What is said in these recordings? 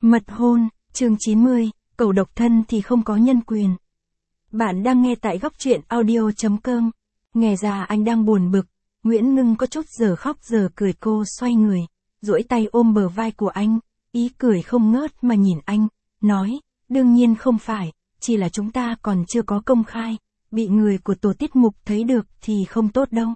Mật hôn, chương 90, cầu độc thân thì không có nhân quyền. Bạn đang nghe tại góc truyện audio.com. Nghe ra anh đang buồn bực, Nguyễn Ngưng có chút giờ khóc giờ cười. Cô xoay người, duỗi tay ôm bờ vai của anh, ý cười không ngớt mà nhìn anh, nói, đương nhiên không phải, chỉ là chúng ta còn chưa có công khai, bị người của tổ tiết mục thấy được thì không tốt đâu.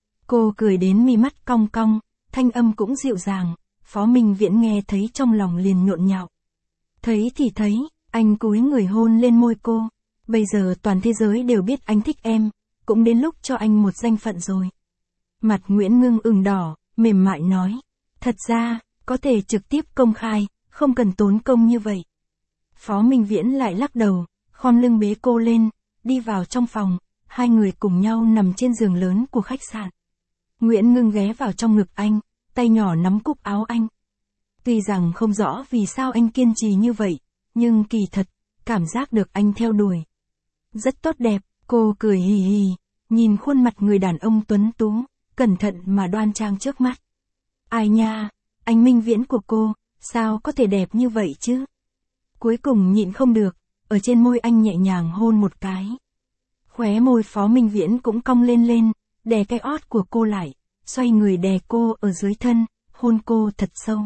Cô cười đến mi mắt cong cong, thanh âm cũng dịu dàng. Phó Minh Viễn nghe thấy trong lòng liền nhộn nhạo. Thấy thì thấy, anh cúi người hôn lên môi cô. Bây giờ toàn thế giới đều biết anh thích em, cũng đến lúc cho anh một danh phận rồi. Mặt Nguyễn Ngưng ửng đỏ, mềm mại nói. Thật ra, có thể trực tiếp công khai, không cần tốn công như vậy. Phó Minh Viễn lại lắc đầu, khom lưng bế cô lên, đi vào trong phòng, hai người cùng nhau nằm trên giường lớn của khách sạn. Nguyễn Ngưng ghé vào trong ngực anh, tay nhỏ nắm cúc áo anh. Tuy rằng không rõ vì sao anh kiên trì như vậy, nhưng kỳ thật, cảm giác được anh theo đuổi. Rất tốt đẹp, cô cười hì hì, nhìn khuôn mặt người đàn ông tuấn tú, cẩn thận mà đoan trang trước mắt. Ai nha, anh Minh Viễn của cô, sao có thể đẹp như vậy chứ? Cuối cùng nhịn không được, ở trên môi anh nhẹ nhàng hôn một cái. Khóe môi Phó Minh Viễn cũng cong lên, đè cái ót của cô lại, xoay người đè cô ở dưới thân, hôn cô thật sâu.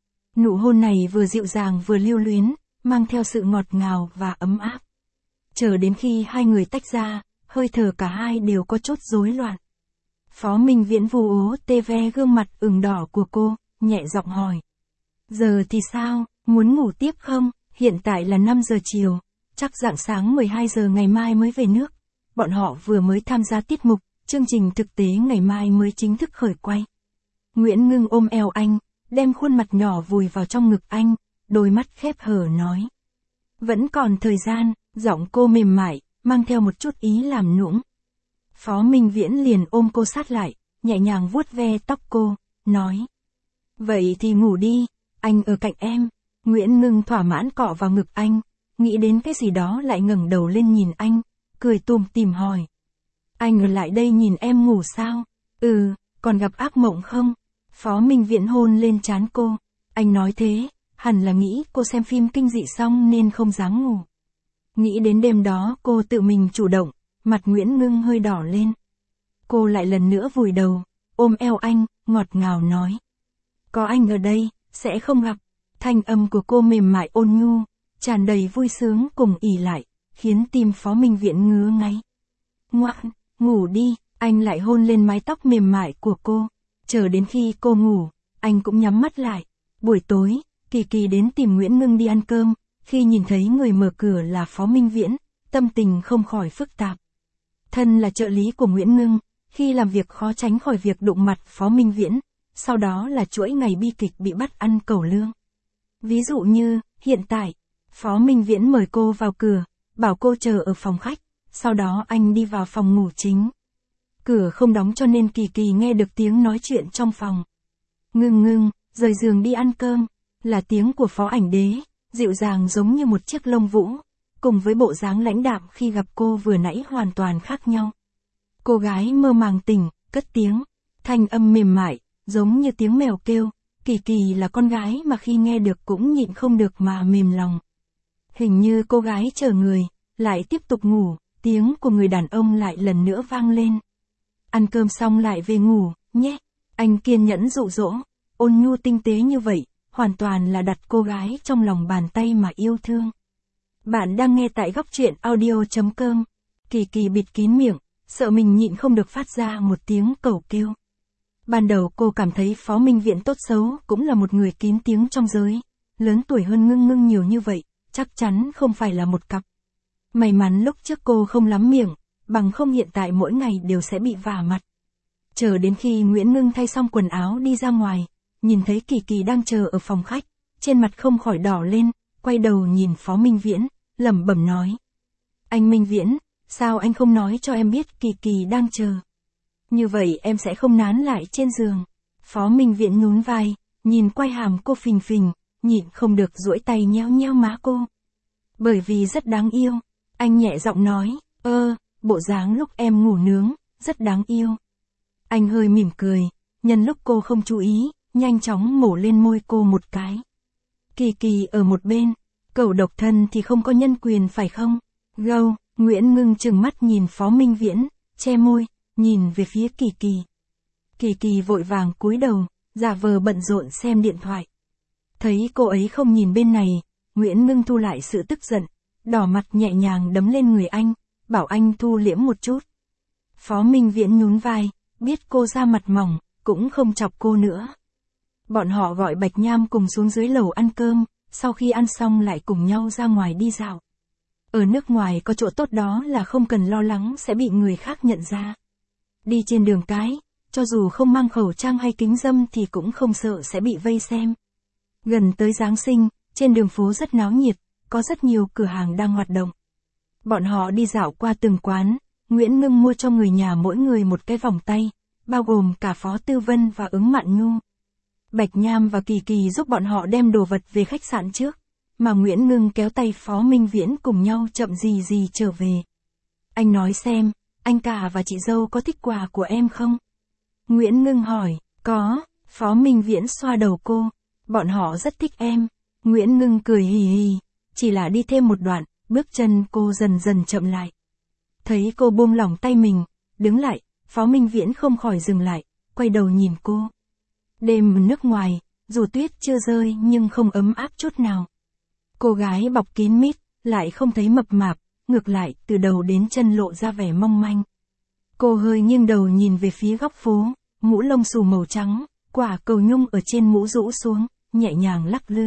Nụ hôn này vừa dịu dàng vừa lưu luyến, mang theo sự ngọt ngào và ấm áp. Chờ đến khi hai người tách ra, hơi thở cả hai đều có chút rối loạn. Phó Minh Viễn vu ố tê ve gương mặt ửng đỏ của cô, nhẹ giọng hỏi. Giờ thì sao, muốn ngủ tiếp không? Hiện tại là 5 giờ chiều, chắc rạng sáng 12 giờ ngày mai mới về nước. Bọn họ vừa mới tham gia tiết mục, chương trình thực tế ngày mai mới chính thức khởi quay. Nguyễn Ngưng ôm eo anh, đem khuôn mặt nhỏ vùi vào trong ngực anh, đôi mắt khép hờ nói. Vẫn còn thời gian, giọng cô mềm mại, mang theo một chút ý làm nũng. Phó Minh Viễn liền ôm cô sát lại, nhẹ nhàng vuốt ve tóc cô, nói. Vậy thì ngủ đi, anh ở cạnh em. Nguyễn Ngưng thỏa mãn cọ vào ngực anh, nghĩ đến cái gì đó lại ngẩng đầu lên nhìn anh, cười tủm tỉm hỏi. Anh ở lại đây nhìn em ngủ sao? Còn gặp ác mộng không? Phó Minh Viễn hôn lên trán cô. Anh nói thế, hẳn là nghĩ cô xem phim kinh dị xong nên không dám ngủ. Nghĩ đến đêm đó cô tự mình chủ động, mặt Nguyễn Ngưng hơi đỏ lên. Cô lại lần nữa vùi đầu, ôm eo anh, ngọt ngào nói. Có anh ở đây, sẽ không gặp. Thanh âm của cô mềm mại ôn nhu, tràn đầy vui sướng cùng ỉ lại, khiến tim Phó Minh Viễn ngứa ngáy. Ngoan, ngủ đi, anh lại hôn lên mái tóc mềm mại của cô. Chờ đến khi cô ngủ, anh cũng nhắm mắt lại. Buổi tối, Kỳ Kỳ đến tìm Nguyễn Ngưng đi ăn cơm, khi nhìn thấy người mở cửa là Phó Minh Viễn, tâm tình không khỏi phức tạp. Thân là trợ lý của Nguyễn Ngưng, khi làm việc khó tránh khỏi việc đụng mặt Phó Minh Viễn, sau đó là chuỗi ngày bi kịch bị bắt ăn cẩu lương. Ví dụ như, hiện tại, Phó Minh Viễn mời cô vào cửa, bảo cô chờ ở phòng khách, sau đó anh đi vào phòng ngủ chính. Cửa không đóng cho nên Kỳ Kỳ nghe được tiếng nói chuyện trong phòng. Ngưng, rời giường đi ăn cơm, là tiếng của Phó Ảnh Đế, dịu dàng giống như một chiếc lông vũ, cùng với bộ dáng lãnh đạm khi gặp cô vừa nãy hoàn toàn khác nhau. Cô gái mơ màng tỉnh, cất tiếng, thanh âm mềm mại, giống như tiếng mèo kêu. Kỳ Kỳ là con gái mà khi nghe được cũng nhịn không được mà mềm lòng. Hình như cô gái chờ người, lại tiếp tục ngủ, tiếng của người đàn ông lại lần nữa vang lên. Ăn cơm xong lại về ngủ, nhé. Anh kiên nhẫn dụ dỗ, ôn nhu tinh tế như vậy, hoàn toàn là đặt cô gái trong lòng bàn tay mà yêu thương. Bạn đang nghe tại góc truyện audio.com. Kỳ Kỳ bịt kín miệng, sợ mình nhịn không được phát ra một tiếng cầu kêu. Ban đầu cô cảm thấy Phó Minh Viễn tốt xấu cũng là một người kín tiếng trong giới, lớn tuổi hơn Ngưng nhiều như vậy, chắc chắn không phải là một cặp. May mắn lúc trước cô không lắm miệng, bằng không hiện tại mỗi ngày đều sẽ bị vả mặt. Chờ đến khi Nguyễn Ngưng thay xong quần áo đi ra ngoài, nhìn thấy Kỳ Kỳ đang chờ ở phòng khách, trên mặt không khỏi đỏ lên, quay đầu nhìn Phó Minh Viễn, lẩm bẩm nói. Anh Minh Viễn, sao anh không nói cho em biết Kỳ Kỳ đang chờ? Như vậy em sẽ không nán lại trên giường. Phó Minh Viễn nhún vai, nhìn quai hàm cô phình phình, nhịn không được duỗi tay nhéo nhéo má cô. Bởi vì rất đáng yêu, anh nhẹ giọng nói, bộ dáng lúc em ngủ nướng, rất đáng yêu. Anh hơi mỉm cười, nhân lúc cô không chú ý, nhanh chóng mổ lên môi cô một cái. Kỳ Kỳ ở một bên, cẩu độc thân thì không có nhân quyền phải không? Gâu, Nguyễn Ngưng trừng mắt nhìn Phó Minh Viễn, che môi, nhìn về phía Kỳ Kỳ. Kỳ Kỳ vội vàng cúi đầu, giả vờ bận rộn xem điện thoại. Thấy cô ấy không nhìn bên này, Nguyễn Ngưng thu lại sự tức giận, đỏ mặt nhẹ nhàng đấm lên người anh, bảo anh thu liễm một chút. Phó Minh Viễn nhún vai, biết cô ra mặt mỏng, cũng không chọc cô nữa. Bọn họ gọi Bạch Nham cùng xuống dưới lầu ăn cơm, sau khi ăn xong lại cùng nhau ra ngoài đi dạo. Ở nước ngoài có chỗ tốt đó là không cần lo lắng sẽ bị người khác nhận ra. Đi trên đường cái, cho dù không mang khẩu trang hay kính râm thì cũng không sợ sẽ bị vây xem. Gần tới Giáng sinh, trên đường phố rất náo nhiệt, có rất nhiều cửa hàng đang hoạt động. Bọn họ đi dạo qua từng quán, Nguyễn Ngưng mua cho người nhà mỗi người một cái vòng tay, bao gồm cả Phó Tư Vân và Ứng Mạn Nhu. Bạch Nham và Kỳ Kỳ giúp bọn họ đem đồ vật về khách sạn trước, mà Nguyễn Ngưng kéo tay Phó Minh Viễn cùng nhau chậm gì gì trở về. Anh nói xem, anh cả và chị dâu có thích quà của em không? Nguyễn Ngưng hỏi, có, Phó Minh Viễn xoa đầu cô, bọn họ rất thích em. Nguyễn Ngưng cười hì hì, chỉ là đi thêm một đoạn, bước chân cô dần dần chậm lại. Thấy cô buông lỏng tay mình, đứng lại, Phó Minh Viễn không khỏi dừng lại, quay đầu nhìn cô. Đêm nước ngoài, dù tuyết chưa rơi nhưng không ấm áp chút nào. Cô gái bọc kín mít, lại không thấy mập mạp, ngược lại từ đầu đến chân lộ ra vẻ mong manh. Cô hơi nghiêng đầu nhìn về phía góc phố, mũ lông xù màu trắng, quả cầu nhung ở trên mũ rũ xuống, nhẹ nhàng lắc lư.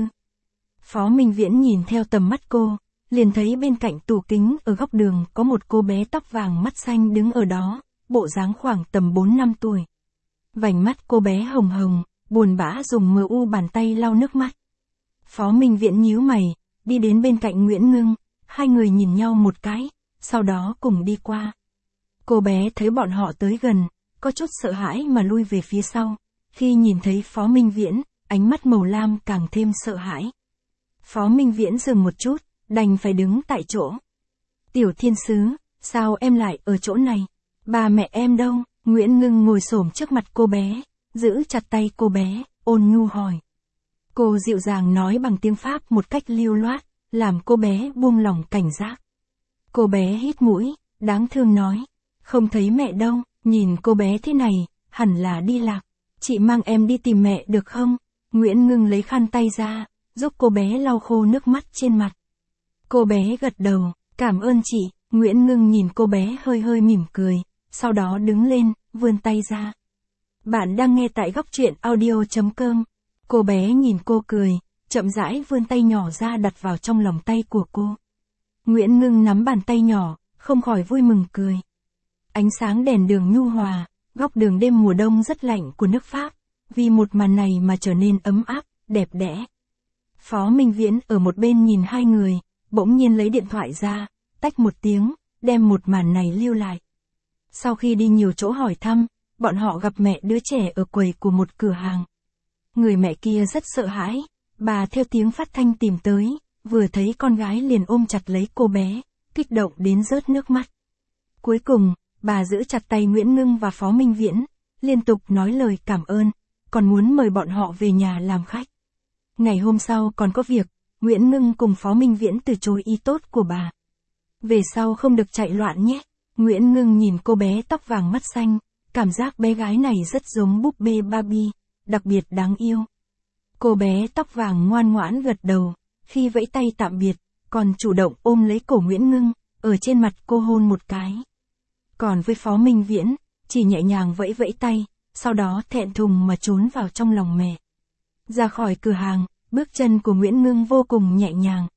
Phó Minh Viễn nhìn theo tầm mắt cô, liền thấy bên cạnh tủ kính ở góc đường có một cô bé tóc vàng mắt xanh đứng ở đó, bộ dáng khoảng tầm 4 năm tuổi. Vành mắt cô bé hồng hồng, buồn bã dùng MU bàn tay lau nước mắt. Phó Minh Viễn nhíu mày, đi đến bên cạnh Nguyễn Ngưng, hai người nhìn nhau một cái, sau đó cùng đi qua. Cô bé thấy bọn họ tới gần, có chút sợ hãi mà lui về phía sau. Khi nhìn thấy Phó Minh Viễn, ánh mắt màu lam càng thêm sợ hãi. Phó Minh Viễn dừng một chút, đành phải đứng tại chỗ. Tiểu Thiên Sứ, sao em lại ở chỗ này? Ba mẹ em đâu? Nguyễn Ngưng ngồi xổm trước mặt cô bé, giữ chặt tay cô bé, ôn nhu hỏi. Cô dịu dàng nói bằng tiếng Pháp một cách lưu loát, làm cô bé buông lỏng cảnh giác. Cô bé hít mũi, đáng thương nói, không thấy mẹ đâu, nhìn cô bé thế này, hẳn là đi lạc. Chị mang em đi tìm mẹ được không? Nguyễn Ngưng lấy khăn tay ra, giúp cô bé lau khô nước mắt trên mặt. Cô bé gật đầu, cảm ơn chị. Nguyễn Ngưng nhìn cô bé hơi hơi mỉm cười, sau đó đứng lên, vươn tay ra. Bạn đang nghe tại góc truyện audio.com. Cô bé nhìn cô cười, chậm rãi vươn tay nhỏ ra đặt vào trong lòng tay của cô. Nguyễn Ngưng nắm bàn tay nhỏ, không khỏi vui mừng cười. Ánh sáng đèn đường nhu hòa, góc đường đêm mùa đông rất lạnh của nước Pháp, vì một màn này mà trở nên ấm áp, đẹp đẽ. Phó Minh Viễn ở một bên nhìn hai người, bỗng nhiên lấy điện thoại ra, tách một tiếng, đem một màn này lưu lại. Sau khi đi nhiều chỗ hỏi thăm, bọn họ gặp mẹ đứa trẻ ở quầy của một cửa hàng. Người mẹ kia rất sợ hãi, bà theo tiếng phát thanh tìm tới, vừa thấy con gái liền ôm chặt lấy cô bé, kích động đến rớt nước mắt. Cuối cùng, bà giữ chặt tay Nguyễn Ngưng và Phó Minh Viễn, liên tục nói lời cảm ơn, còn muốn mời bọn họ về nhà làm khách. Ngày hôm sau còn có việc, Nguyễn Ngưng cùng Phó Minh Viễn từ chối ý tốt của bà. Về sau không được chạy loạn nhé. Nguyễn Ngưng nhìn cô bé tóc vàng mắt xanh, cảm giác bé gái này rất giống búp bê Barbie, đặc biệt đáng yêu. Cô bé tóc vàng ngoan ngoãn gật đầu, khi vẫy tay tạm biệt, còn chủ động ôm lấy cổ Nguyễn Ngưng, ở trên mặt cô hôn một cái. Còn với Phó Minh Viễn, chỉ nhẹ nhàng vẫy vẫy tay, sau đó thẹn thùng mà trốn vào trong lòng mẹ. Ra khỏi cửa hàng, bước chân của Nguyễn Ngưng vô cùng nhẹ nhàng.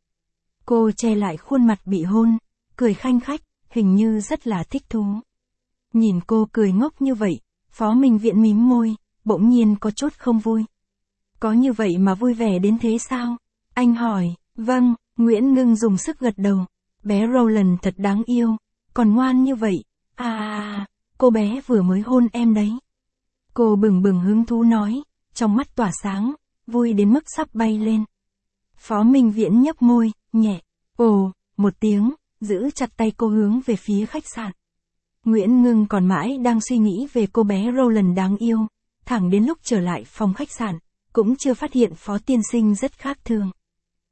Cô che lại khuôn mặt bị hôn, cười khanh khách, hình như rất là thích thú. Nhìn cô cười ngốc như vậy, Phó Minh Viễn mím môi, bỗng nhiên có chút không vui. Có như vậy mà vui vẻ đến thế sao? Anh hỏi, vâng, Nguyễn Ngưng dùng sức gật đầu. Bé Roland thật đáng yêu, còn ngoan như vậy. Cô bé vừa mới hôn em đấy. Cô bừng bừng hứng thú nói, trong mắt tỏa sáng, vui đến mức sắp bay lên. Phó Minh Viễn nhấp môi, nhẹ, ồ, một tiếng, giữ chặt tay cô hướng về phía khách sạn. Nguyễn Ngưng còn mãi đang suy nghĩ về cô bé Roland đáng yêu, thẳng đến lúc trở lại phòng khách sạn, cũng chưa phát hiện Phó tiên sinh rất khác thường.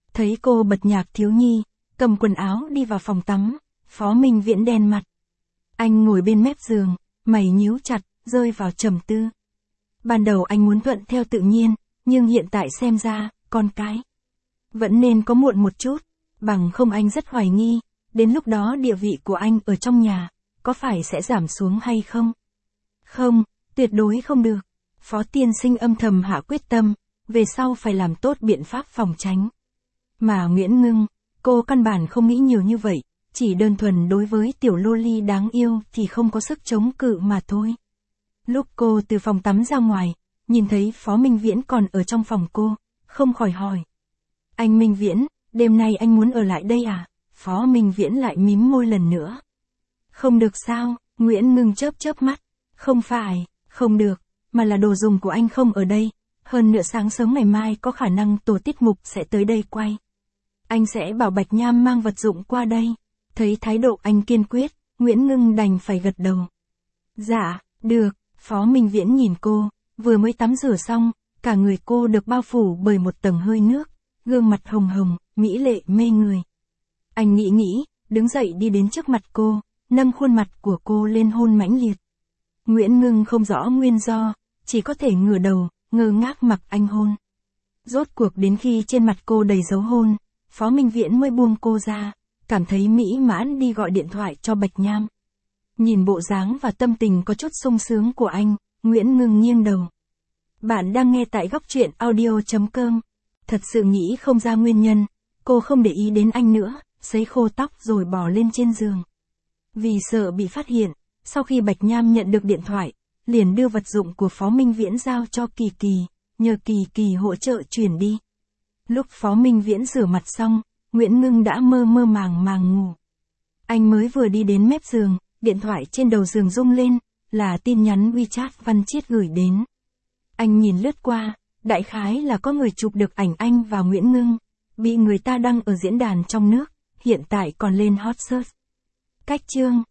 Thấy cô bật nhạc thiếu nhi, cầm quần áo đi vào phòng tắm, Phó Minh Viễn đen mặt. Anh ngồi bên mép giường, mày nhíu chặt, rơi vào trầm tư. Ban đầu anh muốn thuận theo tự nhiên, nhưng hiện tại xem ra, con cái vẫn nên có muộn một chút, bằng không anh rất hoài nghi, đến lúc đó địa vị của anh ở trong nhà, có phải sẽ giảm xuống hay không? Không, tuyệt đối không được. Phó tiên sinh âm thầm hạ quyết tâm, về sau phải làm tốt biện pháp phòng tránh. Mà Nguyễn Ngưng, cô căn bản không nghĩ nhiều như vậy, chỉ đơn thuần đối với tiểu loli đáng yêu thì không có sức chống cự mà thôi. Lúc cô từ phòng tắm ra ngoài, nhìn thấy Phó Minh Viễn còn ở trong phòng cô, không khỏi hỏi. Anh Minh Viễn, đêm nay anh muốn ở lại đây à? Phó Minh Viễn lại mím môi lần nữa. Không được sao, Nguyễn Ngưng chớp mắt. Không phải, không được, mà là đồ dùng của anh không ở đây. Hơn nữa sáng sớm ngày mai có khả năng tổ tiết mục sẽ tới đây quay. Anh sẽ bảo Bạch Nham mang vật dụng qua đây. Thấy thái độ anh kiên quyết, Nguyễn Ngưng đành phải gật đầu. Dạ, được, Phó Minh Viễn nhìn cô, vừa mới tắm rửa xong, cả người cô được bao phủ bởi một tầng hơi nước, gương mặt hồng hồng, mỹ lệ mê người. Anh nghĩ, đứng dậy đi đến trước mặt cô, nâng khuôn mặt của cô lên hôn mãnh liệt. Nguyễn Ngưng không rõ nguyên do, chỉ có thể ngửa đầu, ngơ ngác mặc anh hôn. Rốt cuộc đến khi trên mặt cô đầy dấu hôn, Phó Minh Viễn mới buông cô ra, cảm thấy mỹ mãn đi gọi điện thoại cho Bạch Nham. Nhìn bộ dáng và tâm tình có chút sung sướng của anh, Nguyễn Ngưng nghiêng đầu. Bạn đang nghe tại góc truyện audio.com. Thật sự nghĩ không ra nguyên nhân, cô không để ý đến anh nữa, sấy khô tóc rồi bò lên trên giường. Vì sợ bị phát hiện, sau khi Bạch Nham nhận được điện thoại, liền đưa vật dụng của Phó Minh Viễn giao cho Kỳ Kỳ, nhờ Kỳ Kỳ hỗ trợ chuyển đi. Lúc Phó Minh Viễn rửa mặt xong, Nguyễn Ngưng đã mơ màng ngủ. Anh mới vừa đi đến mép giường, điện thoại trên đầu giường rung lên, là tin nhắn WeChat Văn Chiết gửi đến. Anh nhìn lướt qua, đại khái là có người chụp được ảnh anh và Nguyễn Ngưng, bị người ta đăng ở diễn đàn trong nước, hiện tại còn lên hot search. Cách chương